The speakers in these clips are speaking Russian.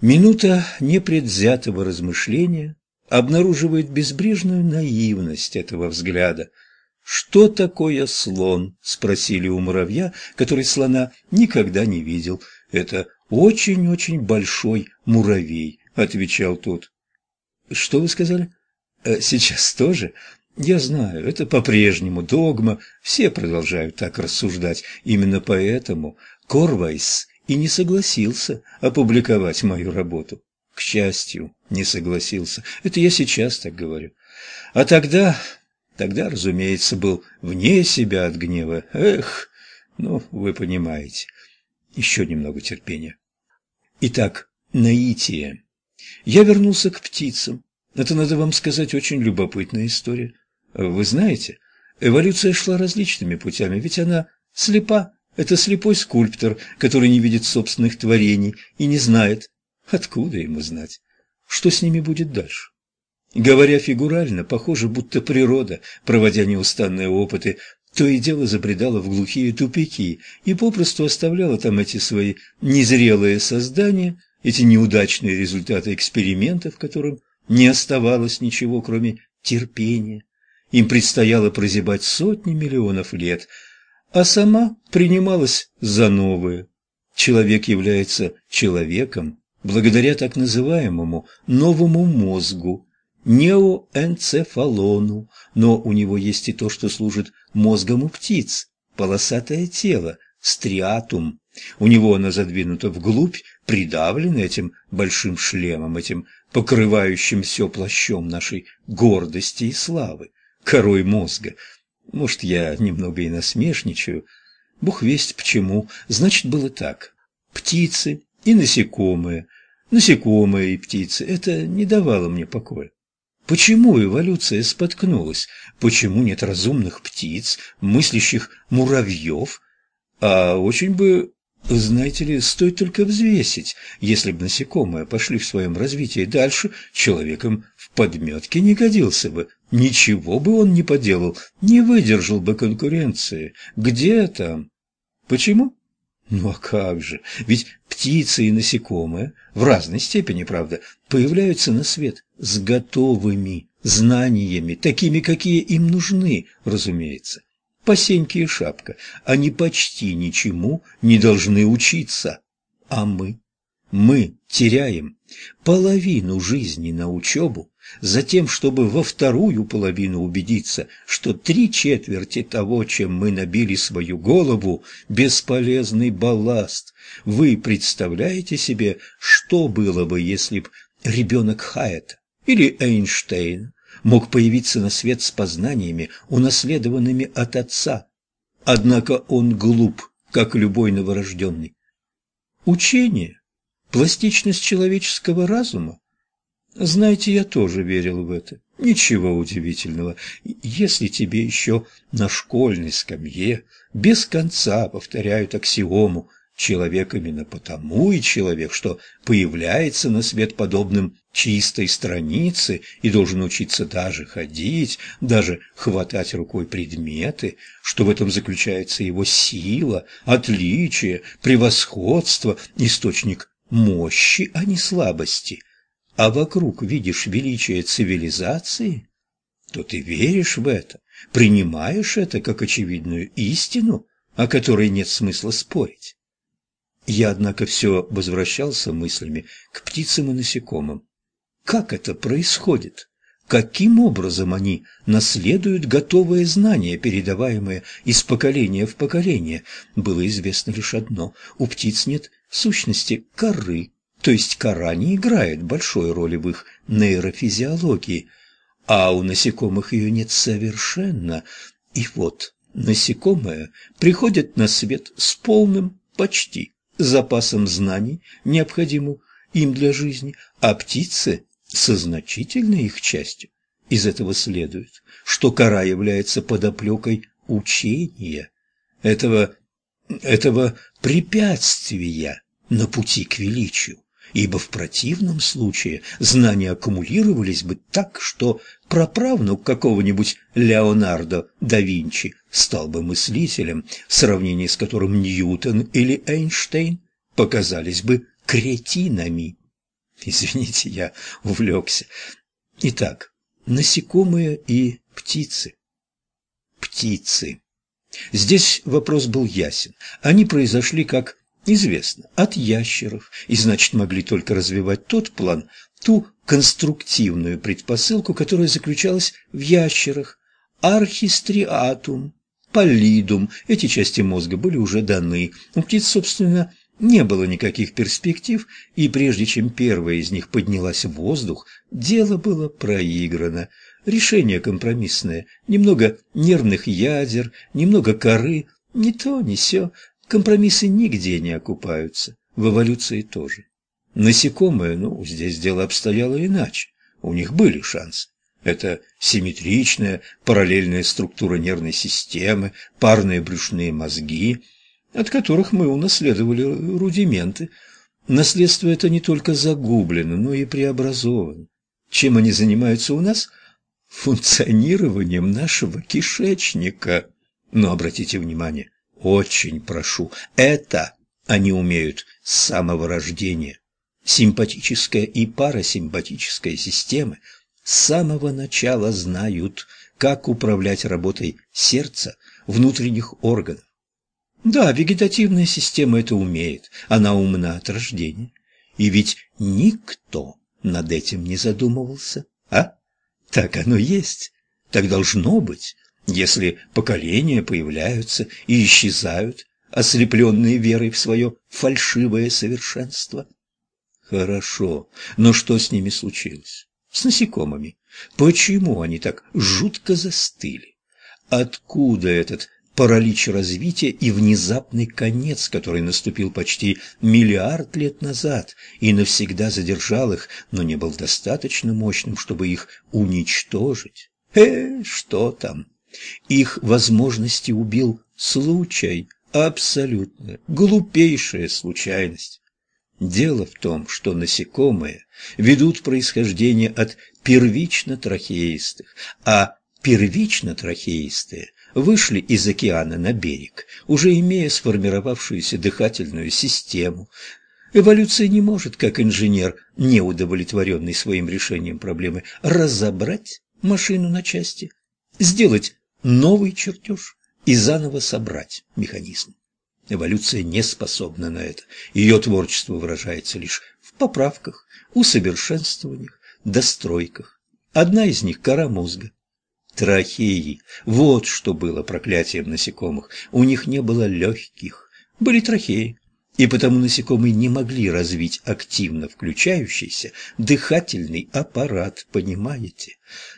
Минута непредвзятого размышления обнаруживает безбрежную наивность этого взгляда. «Что такое слон?» – спросили у муравья, который слона никогда не видел. «Это очень-очень большой муравей», – отвечал тот. «Что вы сказали?» «Сейчас тоже?» «Я знаю, это по-прежнему догма, все продолжают так рассуждать. Именно поэтому Корвайс и не согласился опубликовать мою работу. К счастью, не согласился. Это я сейчас так говорю. А тогда, разумеется, был вне себя от гнева. Эх, ну, вы понимаете. Еще немного терпения. Итак, наитие. Я вернулся к птицам. Это, надо вам сказать, очень любопытная история. Вы знаете, эволюция шла различными путями, ведь она слепа. Это слепой скульптор, который не видит собственных творений и не знает, откуда ему знать, что с ними будет дальше. Говоря фигурально, похоже, будто природа, проводя неустанные опыты, то и дело забредала в глухие тупики и попросту оставляла там эти свои незрелые создания, эти неудачные результаты экспериментов, которым не оставалось ничего, кроме терпения. Им предстояло прозябать сотни миллионов лет, а сама принималась за новое. Человек является человеком благодаря так называемому новому мозгу, неоэнцефалону, но у него есть и то, что служит мозгом у птиц, полосатое тело, стриатум. У него оно задвинуто вглубь, придавлено этим большим шлемом, этим покрывающим все плащом нашей гордости и славы, корой мозга. Может, я немного и насмешничаю. Бог весть почему. Значит, было так. Птицы и насекомые, насекомые и птицы – это не давало мне покоя. Почему эволюция споткнулась? Почему нет разумных птиц, мыслящих муравьев? А очень бы, знаете ли, стоит только взвесить. Если бы насекомые пошли в своем развитии дальше, человеком в подметке не годился бы. Ничего бы он не поделал, не выдержал бы конкуренции. Где там? Почему? Ну а как же? Ведь птицы и насекомые в разной степени, правда, появляются на свет с готовыми знаниями, такими, какие им нужны, разумеется. Посеньки и шапка, они почти ничему не должны учиться. А мы теряем половину жизни на учебу, затем, чтобы во вторую половину убедиться, что 3/4 того, чем мы набили свою голову, бесполезный балласт. Вы представляете себе, что было бы, если б ребенок Хайета или Эйнштейна мог появиться на свет с познаниями, унаследованными от отца? Однако он глуп, как любой новорожденный. Учение, пластичность человеческого разума. Знаете, я тоже верил в это. Ничего удивительного. Если тебе еще на школьной скамье без конца повторяют аксиому «человек именно потому и человек, что появляется на свет подобным чистой странице и должен учиться даже ходить, даже хватать рукой предметы, что в этом заключается его сила, отличие, превосходство, источник мощи, а не слабости», а вокруг видишь величие цивилизации, то ты веришь в это, принимаешь это как очевидную истину, о которой нет смысла спорить. Я, однако, все возвращался мыслями к птицам и насекомым. Как это происходит? Каким образом они наследуют готовые знания, передаваемые из поколения в поколение? Было известно лишь одно – у птиц нет в сущности коры. То есть кора не играет большой роли в их нейрофизиологии, а у насекомых ее нет совершенно. И вот насекомые приходят на свет с полным, почти, запасом знаний, необходимым им для жизни, а птицы со значительной их частью. Из этого следует, что кора является подоплекой учения, этого препятствия на пути к величию. Ибо в противном случае знания аккумулировались бы так, что праправнук какого-нибудь Леонардо да Винчи стал бы мыслителем, в сравнении с которым Ньютон или Эйнштейн показались бы кретинами. Извините, я увлекся. Итак, насекомые и птицы. Птицы. Здесь вопрос был ясен. Они произошли, как известно, от ящеров, и значит могли только развивать тот план, ту конструктивную предпосылку, которая заключалась в ящерах. Архистриатум, паллидум, эти части мозга были уже даны. У птиц, собственно, не было никаких перспектив, и прежде чем первая из них поднялась в воздух, дело было проиграно. Решение компромиссное. Немного нервных ядер, немного коры, ни то, ни сё. Компромиссы нигде не окупаются, в эволюции тоже. Насекомые, здесь дело обстояло иначе. У них были шансы. Это симметричная, параллельная структура нервной системы, парные брюшные мозги, от которых мы унаследовали рудименты. Наследство это не только загублено, но и преобразовано. Чем они занимаются у нас? Функционированием нашего кишечника. Но обратите внимание, очень прошу, это они умеют с самого рождения. Симпатическая и парасимпатическая системы с самого начала знают, как управлять работой сердца, внутренних органов. Да, вегетативная система это умеет, она умна от рождения. И ведь никто над этим не задумывался, а? Так оно есть, так должно быть, если поколения появляются и исчезают, ослепленные верой в свое фальшивое совершенство. Хорошо, но что с ними случилось? С насекомыми. Почему они так жутко застыли? Откуда этот паралич развития и внезапный конец, который наступил почти миллиард лет назад и навсегда задержал их, но не был достаточно мощным, чтобы их уничтожить? Что там? Их возможности убил случай, абсолютно глупейшая случайность. Дело в том, что насекомые ведут происхождение от первично-трахеистых, а первично-трахеистые вышли из океана на берег, уже имея сформировавшуюся дыхательную систему. Эволюция не может, как инженер, неудовлетворенный своим решением проблемы, разобрать машину на части, сделать новый чертеж и заново собрать механизм. Эволюция не способна на это. Ее творчество выражается лишь в поправках, усовершенствованиях, достройках. Одна из них – кора мозга. Трахеи. Вот что было проклятием насекомых. У них не было легких, были трахеи. И потому насекомые не могли развить активно включающийся дыхательный аппарат, понимаете?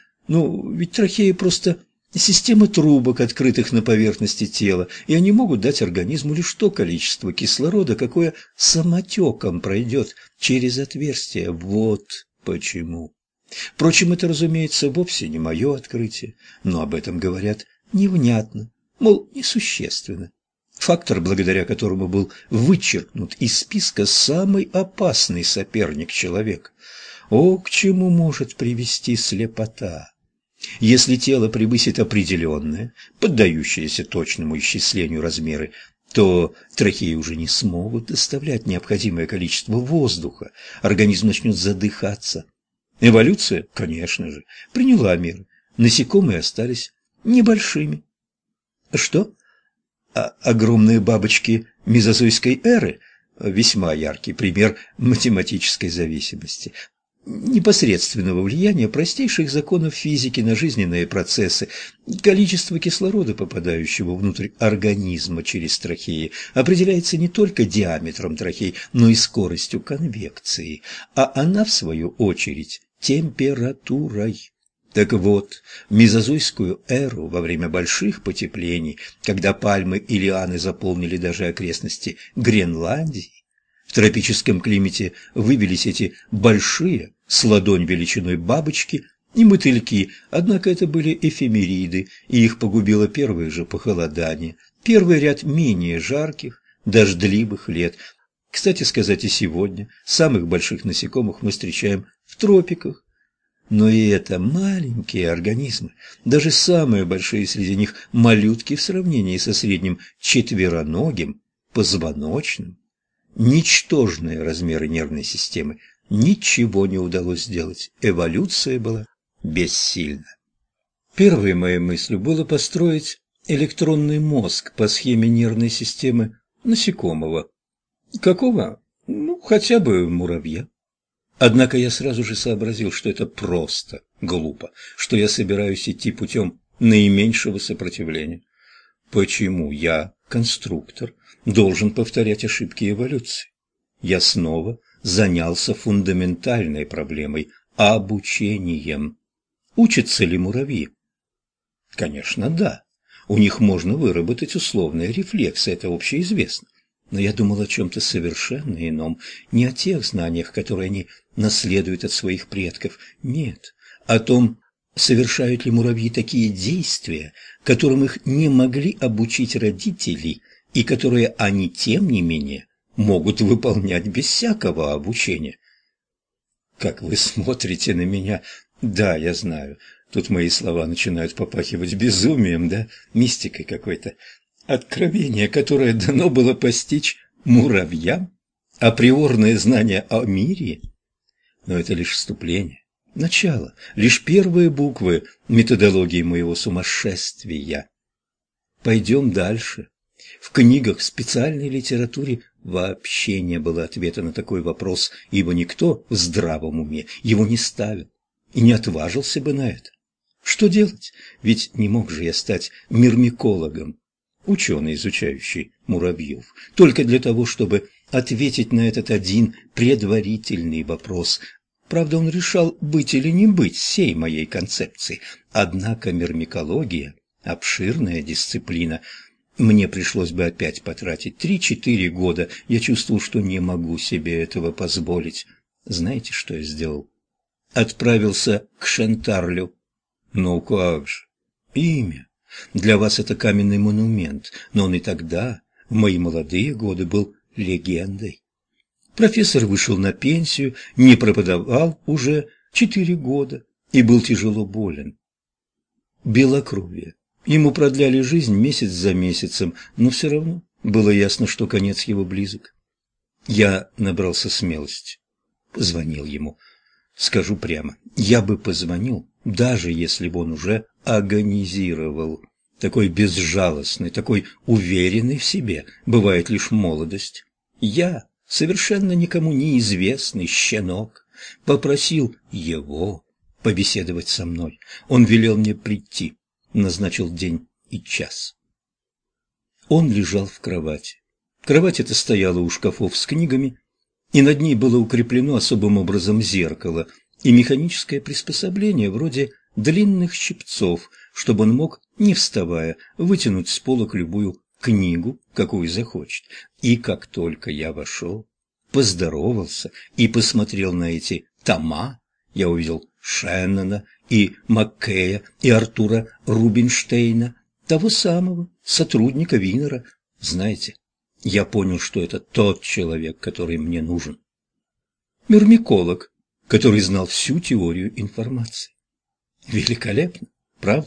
Ведь трахеи просто система трубок, открытых на поверхности тела, и они могут дать организму лишь то количество кислорода, какое самотеком пройдет через отверстие. Вот почему. Впрочем, это, разумеется, вовсе не мое открытие, но об этом говорят невнятно, мол, несущественно. Фактор, благодаря которому был вычеркнут из списка самый опасный соперник человека. О, к чему может привести слепота! Если тело превысит определенное, поддающееся точному исчислению размеры, то трахеи уже не смогут доставлять необходимое количество воздуха, организм начнет задыхаться. Эволюция, конечно же, приняла меры, насекомые остались небольшими. Что? Огромные бабочки мезозойской эры – весьма яркий пример математической зависимости, непосредственного влияния простейших законов физики на жизненные процессы. Количество кислорода, попадающего внутрь организма через трахеи, определяется не только диаметром трахей, но и скоростью конвекции, а она, в свою очередь, температурой. Так вот, в мезозойскую эру, во время больших потеплений, когда пальмы и лианы заполнили даже окрестности Гренландии, в тропическом климате вывелись эти большие, с ладонь величиной бабочки и мотыльки, однако это были эфемериды, и их погубило первое же похолодание, первый ряд менее жарких, дождливых лет. Кстати сказать, и сегодня самых больших насекомых мы встречаем в тропиках. Но и это маленькие организмы, даже самые большие среди них малютки в сравнении со средним четвероногим, позвоночным. Ничтожные размеры нервной системы ничего не удалось сделать. Эволюция была бессильна. Первой моей мыслью было построить электронный мозг по схеме нервной системы насекомого. Какого? Ну, хотя бы муравья. Однако я сразу же сообразил, что это просто глупо, что я собираюсь идти путем наименьшего сопротивления. Почему я, конструктор, должен повторять ошибки эволюции? Я снова занялся фундаментальной проблемой – обучением. Учатся ли муравьи? Конечно, да. У них можно выработать условные рефлексы, это общеизвестно. Но я думал о чем-то совершенно ином, не о тех знаниях, которые они наследуют от своих предков. Нет, о том, совершают ли муравьи такие действия, которым их не могли обучить родители, и которые они, тем не менее, могут выполнять без всякого обучения. Как вы смотрите на меня? Да, я знаю, тут мои слова начинают попахивать безумием, да, мистикой какой-то. Откровение, которое дано было постичь муравьям, априорное знание о мире, но это лишь вступление, начало, лишь первые буквы методологии моего сумасшествия. Пойдем дальше. В книгах, в специальной литературе вообще не было ответа на такой вопрос, ибо никто в здравом уме его не ставил и не отважился бы на это. Что делать? Ведь не мог же я стать мирмикологом, ученый, изучающий муравьев, только для того, чтобы ответить на этот один предварительный вопрос. Правда, он решал, быть или не быть сей моей концепции. Однако мирмикология – обширная дисциплина. Мне пришлось бы опять потратить 3-4 года. Я чувствовал, что не могу себе этого позволить. Знаете, что я сделал? Отправился к Шентарлю. Ну как же? Имя. Для вас это каменный монумент, но он и тогда, в мои молодые годы, был легендой. Профессор вышел на пенсию, не преподавал уже 4 года и был тяжело болен. Белокровие. Ему продляли жизнь месяц за месяцем, но все равно было ясно, что конец его близок. Я набрался смелости. Позвонил ему. Скажу прямо, я бы позвонил, даже если бы он уже агонизировал. Такой безжалостный, такой уверенный в себе бывает лишь молодость. Я, совершенно никому неизвестный щенок, попросил его побеседовать со мной. Он велел мне прийти, назначил день и час. Он лежал в кровати. Кровать эта стояла у шкафов с книгами, и над ней было укреплено особым образом зеркало и механическое приспособление вроде длинных щипцов, чтобы он мог, не вставая, вытянуть с полок любую книгу, какую захочет. И как только я вошел, поздоровался и посмотрел на эти тома, я увидел Шеннона и Маккея и Артура Рубинштейна, того самого сотрудника Винера. Знаете, я понял, что это тот человек, который мне нужен. Мирмиколог, который знал всю теорию информации. Великолепно, правда?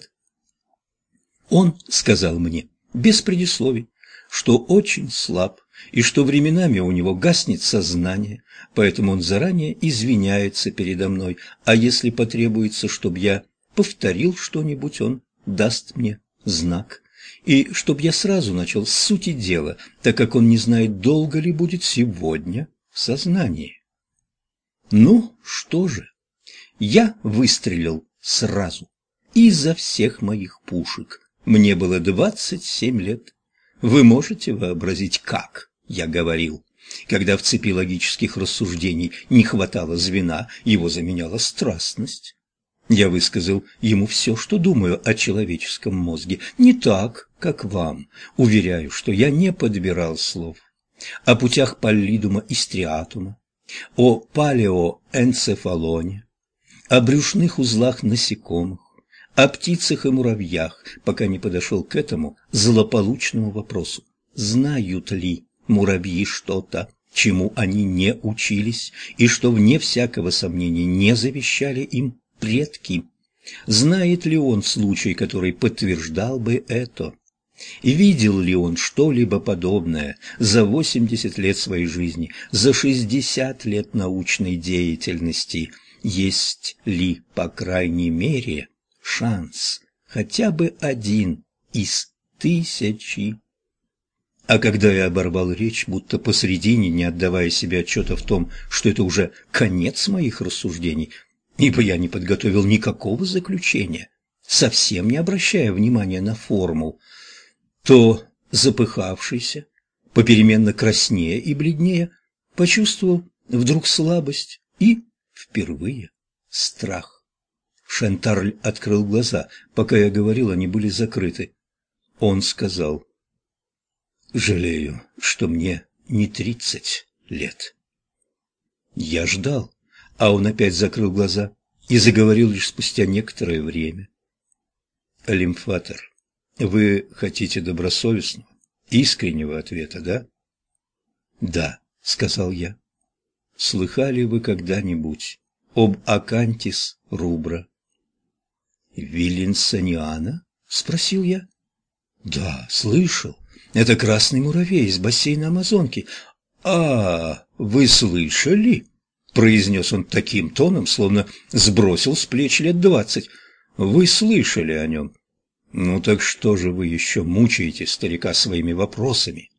Он сказал мне, без предисловий, что очень слаб и что временами у него гаснет сознание, поэтому он заранее извиняется передо мной, а если потребуется, чтобы я повторил что-нибудь, он даст мне знак. И чтоб я сразу начал с сути дела, так как он не знает, долго ли будет сегодня в сознании. Ну, что же, я выстрелил сразу, изо всех моих пушек. Мне было 27 лет. Вы можете вообразить, как я говорил? Когда в цепи логических рассуждений не хватало звена, его заменяла страстность. Я высказал ему все, что думаю о человеческом мозге. Не так, как вам. Уверяю, что я не подбирал слов. О путях паллидума и стриатума, о палеоэнцефалоне, о брюшных узлах насекомых, о птицах и муравьях, пока не подошел к этому злополучному вопросу. Знают ли муравьи что-то, чему они не учились, и что, вне всякого сомнения, не завещали им предки? Знает ли он случай, который подтверждал бы это? И видел ли он что-либо подобное за 80 лет своей жизни, за 60 лет научной деятельности? Есть ли, по крайней мере, шанс, хотя бы один из тысячи? А когда я оборвал речь, будто посредине, не отдавая себе отчета в том, что это уже конец моих рассуждений, ибо я не подготовил никакого заключения, совсем не обращая внимания на форму, то, запыхавшийся, попеременно краснея и бледнее, почувствовал вдруг слабость и, впервые, страх. Шантарль открыл глаза. Пока я говорил, они были закрыты. Он сказал: «Жалею, что мне не 30 лет». Я ждал, а он опять закрыл глаза и заговорил лишь спустя некоторое время. «Лимфатор, вы хотите добросовестного, искреннего ответа, да?» «Да», — сказал я. «Слыхали вы когда-нибудь об Акантис рубра?» «Виллинсониана?» — спросил я. «Да, слышал. Это красный муравей из бассейна Амазонки». «А, вы слышали?» — произнес он таким тоном, словно сбросил с плеч лет 20. «Вы слышали о нем? Ну так что же вы еще мучаете старика своими вопросами?